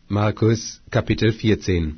Markus, Kapitel 14.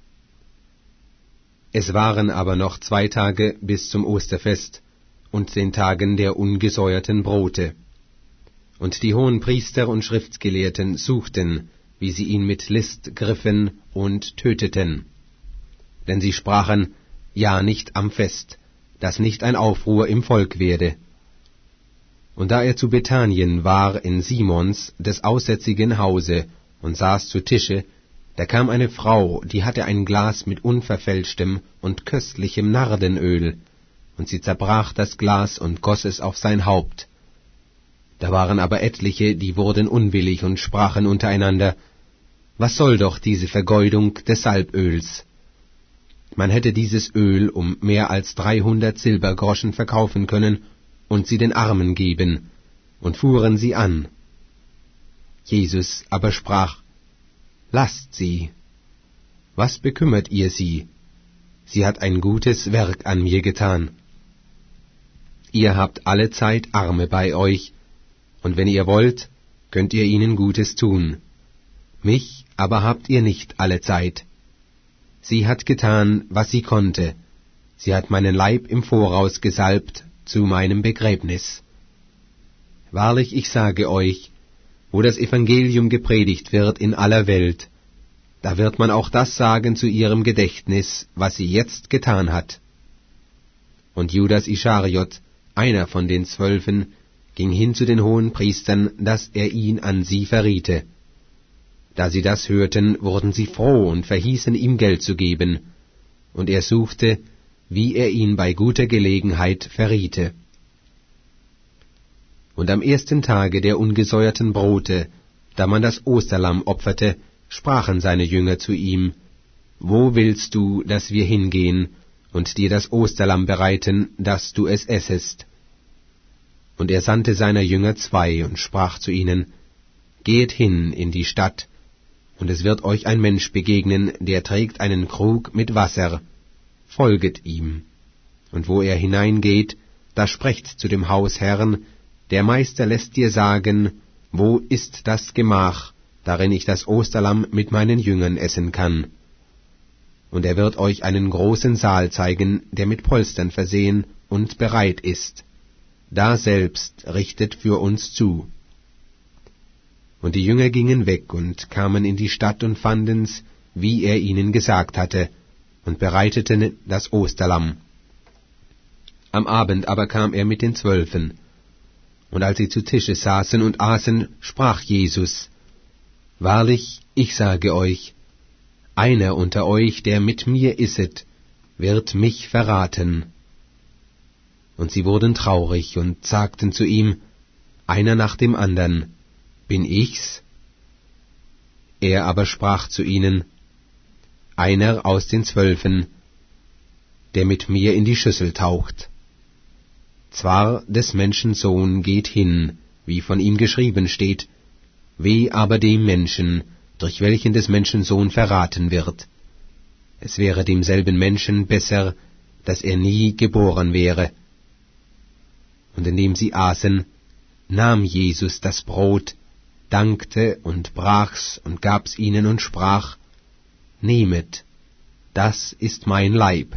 Es waren aber noch 2 Tage bis zum Osterfest und den Tagen der ungesäuerten Brote. Und die Hohenpriester und Schriftgelehrten suchten, wie sie ihn mit List griffen und töteten. Denn sie sprachen, ja, nicht am Fest, dass nicht ein Aufruhr im Volk werde. Und da er zu Bethanien war in Simons, des aussätzigen Hause, und saß zu Tische, da kam eine Frau, die hatte ein Glas mit unverfälschtem und köstlichem Nardenöl, und sie zerbrach das Glas und goss es auf sein Haupt. Da waren aber etliche, die wurden unwillig und sprachen untereinander, was soll doch diese Vergeudung des Salböls? Man hätte dieses Öl um mehr als 300 Silbergroschen verkaufen können und sie den Armen geben, und fuhren sie an. Jesus aber sprach, lasst sie. Was bekümmert ihr sie? Sie hat ein gutes Werk an mir getan. Ihr habt allezeit Arme bei euch, und wenn ihr wollt, könnt ihr ihnen Gutes tun. Mich aber habt ihr nicht allezeit. Sie hat getan, was sie konnte. Sie hat meinen Leib im Voraus gesalbt zu meinem Begräbnis. Wahrlich, ich sage euch, wo das Evangelium gepredigt wird in aller Welt, da wird man auch das sagen zu ihrem Gedächtnis, was sie jetzt getan hat. Und Judas Ischariot, einer von den 12, ging hin zu den Hohenpriestern, dass er ihn an sie verriete. Da sie das hörten, wurden sie froh und verhießen ihm Geld zu geben, und er suchte, wie er ihn bei guter Gelegenheit verriete. Und am 1. Tage der ungesäuerten Brote, da man das Osterlamm opferte, sprachen seine Jünger zu ihm, wo willst du, dass wir hingehen und dir das Osterlamm bereiten, dass du es essest? Und er sandte seiner Jünger 2 und sprach zu ihnen, geht hin in die Stadt, und es wird euch ein Mensch begegnen, der trägt einen Krug mit Wasser, folget ihm. Und wo er hineingeht, da sprecht zu dem Hausherrn, der Meister lässt dir sagen, wo ist das Gemach, darin ich das Osterlamm mit meinen Jüngern essen kann. Und er wird euch einen großen Saal zeigen, der mit Polstern versehen und bereit ist. Da selbst richtet für uns zu. Und die Jünger gingen weg und kamen in die Stadt und fanden's, wie er ihnen gesagt hatte, und bereiteten das Osterlamm. Am Abend aber kam er mit den 12. Und als sie zu Tische saßen und aßen, sprach Jesus, wahrlich, ich sage euch, einer unter euch, der mit mir isset, wird mich verraten. Und sie wurden traurig und sagten zu ihm, einer nach dem andern, bin ich's? Er aber sprach zu ihnen, einer aus den 12, der mit mir in die Schüssel taucht. Zwar des Menschen Sohn geht hin, wie von ihm geschrieben steht, weh aber dem Menschen, durch welchen des Menschen Sohn verraten wird. Es wäre demselben Menschen besser, dass er nie geboren wäre. Und indem sie aßen, nahm Jesus das Brot, dankte und brach's und gab's ihnen und sprach, nehmet, das ist mein Leib.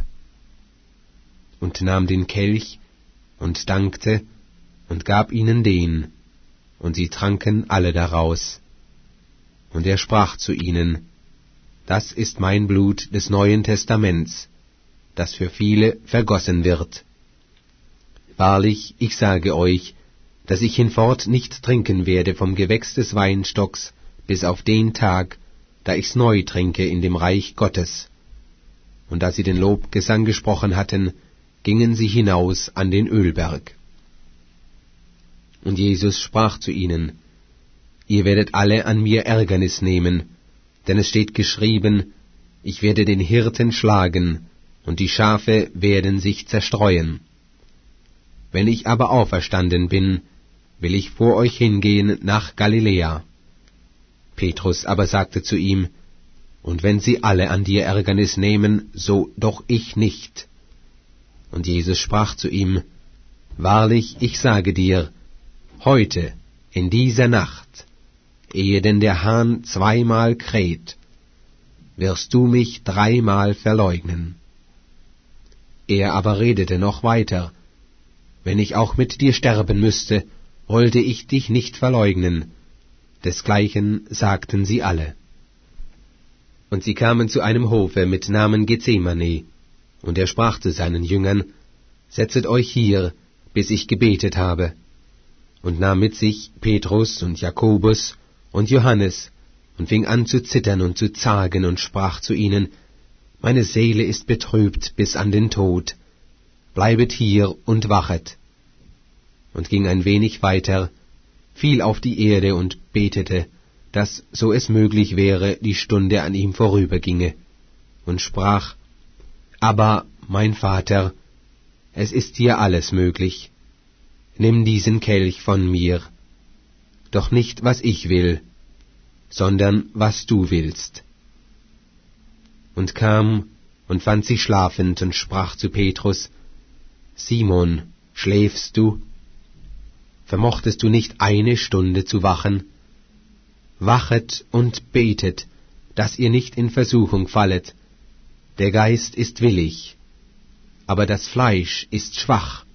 Und nahm den Kelch und dankte und gab ihnen den, und sie tranken alle daraus. Und er sprach zu ihnen, das ist mein Blut des Neuen Testaments, das für viele vergossen wird. Wahrlich, ich sage euch, dass ich hinfort nicht trinken werde vom Gewächs des Weinstocks, bis auf den Tag, da ich's neu trinke in dem Reich Gottes. Und da sie den Lobgesang gesprochen hatten, gingen sie hinaus an den Ölberg. Und Jesus sprach zu ihnen, ihr werdet alle an mir Ärgernis nehmen, denn es steht geschrieben, ich werde den Hirten schlagen, und die Schafe werden sich zerstreuen. Wenn ich aber auferstanden bin, will ich vor euch hingehen nach Galiläa. Petrus aber sagte zu ihm, und wenn sie alle an dir Ärgernis nehmen, so doch ich nicht. Und Jesus sprach zu ihm, wahrlich, ich sage dir, heute, in dieser Nacht, ehe denn der Hahn 2-mal kräht, wirst du mich 3-mal verleugnen. Er aber redete noch weiter, wenn ich auch mit dir sterben müsste, wollte ich dich nicht verleugnen. Desgleichen sagten sie alle. Und sie kamen zu einem Hofe mit Namen Gethsemane, und er sprach zu seinen Jüngern, Setzet euch hier, bis ich gebetet habe, und nahm mit sich Petrus und Jakobus und Johannes, und fing an zu zittern und zu zagen, und sprach zu ihnen, Meine Seele ist betrübt bis an den Tod, bleibet hier und wachet. Und ging ein wenig weiter, fiel auf die Erde und betete, dass, so es möglich wäre, die Stunde an ihm vorüberginge, und sprach, Aber, mein Vater, es ist dir alles möglich, nimm diesen Kelch von mir, doch nicht, was ich will, sondern was du willst. Und kam und fand sie schlafend und sprach zu Petrus, Simon, schläfst du? Vermochtest du nicht 1 Stunde zu wachen? Wachet und betet, dass ihr nicht in Versuchung fallet. Der Geist ist willig, aber das Fleisch ist schwach.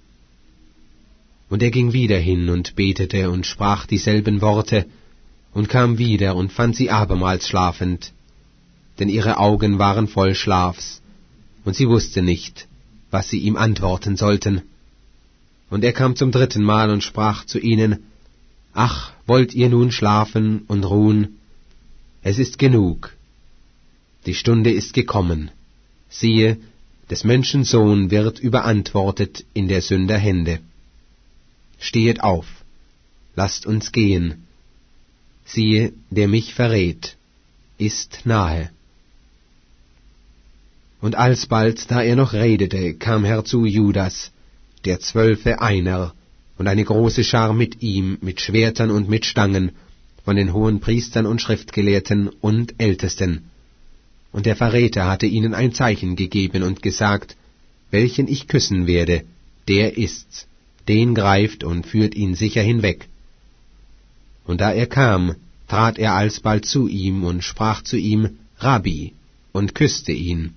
Und er ging wieder hin und betete und sprach dieselben Worte, und kam wieder und fand sie abermals schlafend, denn ihre Augen waren voll Schlafs, und sie wusste nicht, was sie ihm antworten sollten. Und er kam zum 3. Mal und sprach zu ihnen, Ach, wollt ihr nun schlafen und ruhen? Es ist genug. Die Stunde ist gekommen. Siehe, des Menschen Sohn wird überantwortet in der Sünder Hände. Stehet auf, lasst uns gehen. Siehe, der mich verrät, ist nahe. Und alsbald, da er noch redete, kam herzu Judas, der 12 einer, und eine große Schar mit ihm, mit Schwertern und mit Stangen, von den hohen Priestern und Schriftgelehrten und Ältesten. Und der Verräter hatte ihnen ein Zeichen gegeben und gesagt, welchen ich küssen werde, der ist's, den greift und führt ihn sicher hinweg. Und da er kam, trat er alsbald zu ihm und sprach zu ihm, Rabbi, und küsste ihn.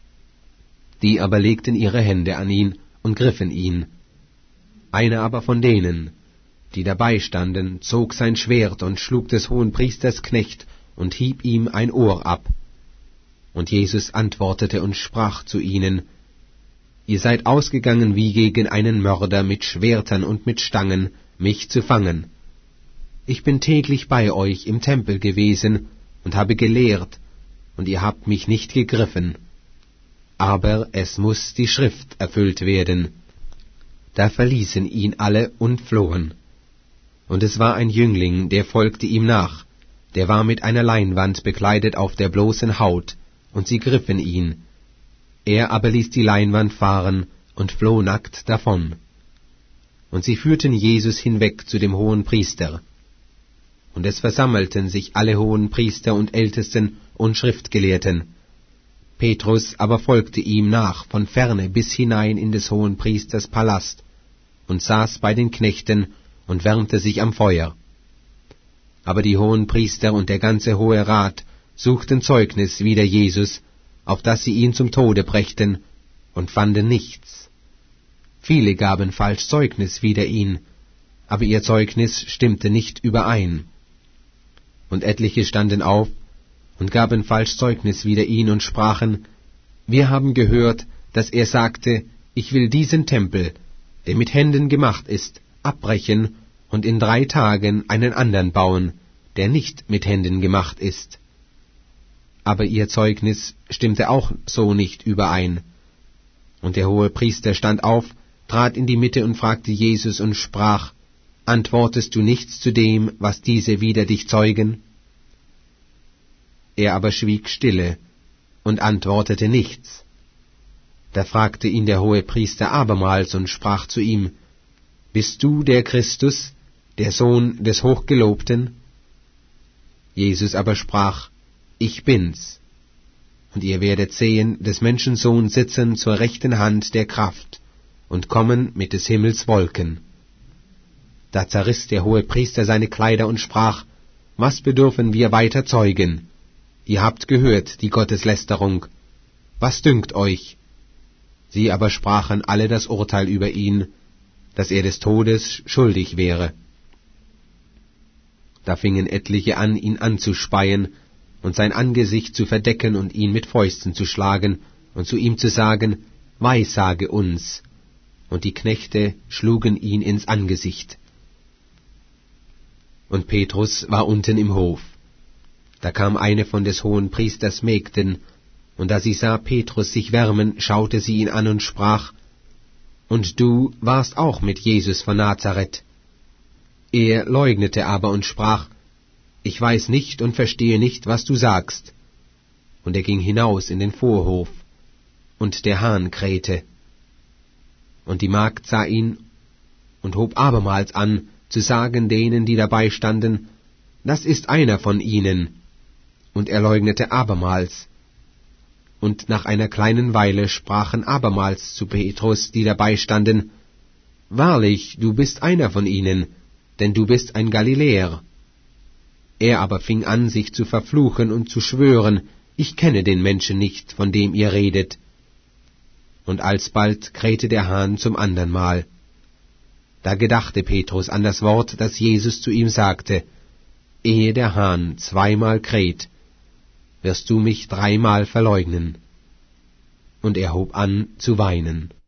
Die aber legten ihre Hände an ihn und griffen ihn. Einer aber von denen, die dabei standen, zog sein Schwert und schlug des Hohenpriesters Knecht und hieb ihm ein Ohr ab. Und Jesus antwortete und sprach zu ihnen, Ihr seid ausgegangen wie gegen einen Mörder mit Schwertern und mit Stangen, mich zu fangen. Ich bin täglich bei euch im Tempel gewesen und habe gelehrt, und ihr habt mich nicht gegriffen. Aber es muß die Schrift erfüllt werden. Da verließen ihn alle und flohen. Und es war ein Jüngling, der folgte ihm nach, der war mit einer Leinwand bekleidet auf der bloßen Haut, und sie griffen ihn. Er aber ließ die Leinwand fahren und floh nackt davon. Und sie führten Jesus hinweg zu dem Hohenpriester. Und es versammelten sich alle Hohenpriester und Ältesten und Schriftgelehrten. Petrus aber folgte ihm nach von ferne bis hinein in des Hohenpriesters Palast und saß bei den Knechten und wärmte sich am Feuer. Aber die Hohenpriester und der ganze Hohe Rat suchten Zeugnis wider Jesus, auf dass sie ihn zum Tode brächten, und fanden nichts. Viele gaben falsch Zeugnis wider ihn, aber ihr Zeugnis stimmte nicht überein. Und etliche standen auf und gaben falsch Zeugnis wider ihn und sprachen, Wir haben gehört, dass er sagte, ich will diesen Tempel, der mit Händen gemacht ist, abbrechen und in 3 Tagen einen andern bauen, der nicht mit Händen gemacht ist. Aber ihr Zeugnis stimmte auch so nicht überein. Und der Hohepriester stand auf, trat in die Mitte und fragte Jesus und sprach, Antwortest du nichts zu dem, was diese wider dich zeugen? Er aber schwieg stille und antwortete nichts. Da fragte ihn der Hohepriester abermals und sprach zu ihm, Bist du der Christus, der Sohn des Hochgelobten? Jesus aber sprach, Ich bin's. Und ihr werdet sehen, des Menschen Sohn sitzen zur rechten Hand der Kraft und kommen mit des Himmels Wolken. Da zerriss der Hohepriester seine Kleider und sprach, was bedürfen wir weiter zeugen? Ihr habt gehört die Gotteslästerung. Was dünkt euch? Sie aber sprachen alle das Urteil über ihn, dass er des Todes schuldig wäre. Da fingen etliche an, ihn anzuspeien und sein Angesicht zu verdecken und ihn mit Fäusten zu schlagen und zu ihm zu sagen, Weissage uns. Und die Knechte schlugen ihn ins Angesicht. Und Petrus war unten im Hof. Da kam eine von des Hohenpriesters Mägden, und da sie sah Petrus sich wärmen, schaute sie ihn an und sprach, Und du warst auch mit Jesus von Nazareth. Er leugnete aber und sprach, Ich weiß nicht und verstehe nicht, was du sagst. Und er ging hinaus in den Vorhof, und der Hahn krähte. Und die Magd sah ihn und hob abermals an, zu sagen denen, die dabei standen, Das ist einer von ihnen. Und er leugnete abermals. Und nach einer kleinen Weile sprachen abermals zu Petrus, die dabei standen, Wahrlich, du bist einer von ihnen, denn du bist ein Galiläer. Er aber fing an, sich zu verfluchen und zu schwören, Ich kenne den Menschen nicht, von dem ihr redet. Und alsbald krähte der Hahn zum andern Mal. Da gedachte Petrus an das Wort, das Jesus zu ihm sagte, Ehe der Hahn zweimal kräht, wirst du mich dreimal verleugnen. Und er hob an zu weinen.